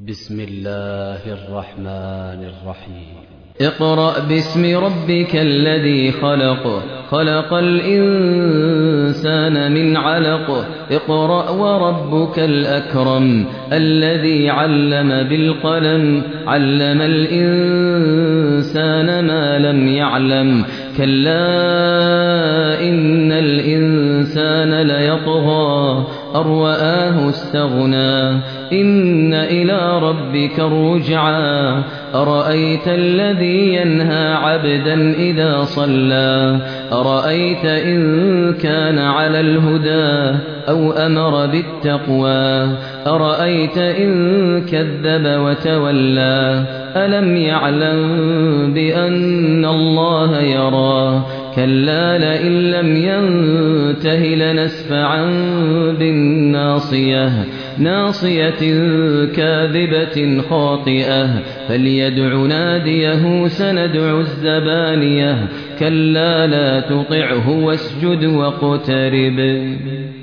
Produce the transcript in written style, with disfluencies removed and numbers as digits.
بسم الله الرحمن الرحيم اقرأ باسم ربك الذي خلق خلق الإنسان من علق اقرأ وربك الأكرم الذي علم بالقلم علم الإنسان ما لم يعلم كلا إن الإنسان ليطغى أن رآه استغنى إن إلى ربك الرجعى أرأيت الذي ينهى عبدا إذا صلى أرأيت إن كان على الهدى أو أمر بالتقوى أرأيت إن كذب وتولى ألم يعلم بأن الله يرى كلا لئن لم ينته لنسفعا بالناصية ناصية كاذبة خاطئة فليدع ناديه سندع الزبانية كلا لا تطعه واسجد واقترب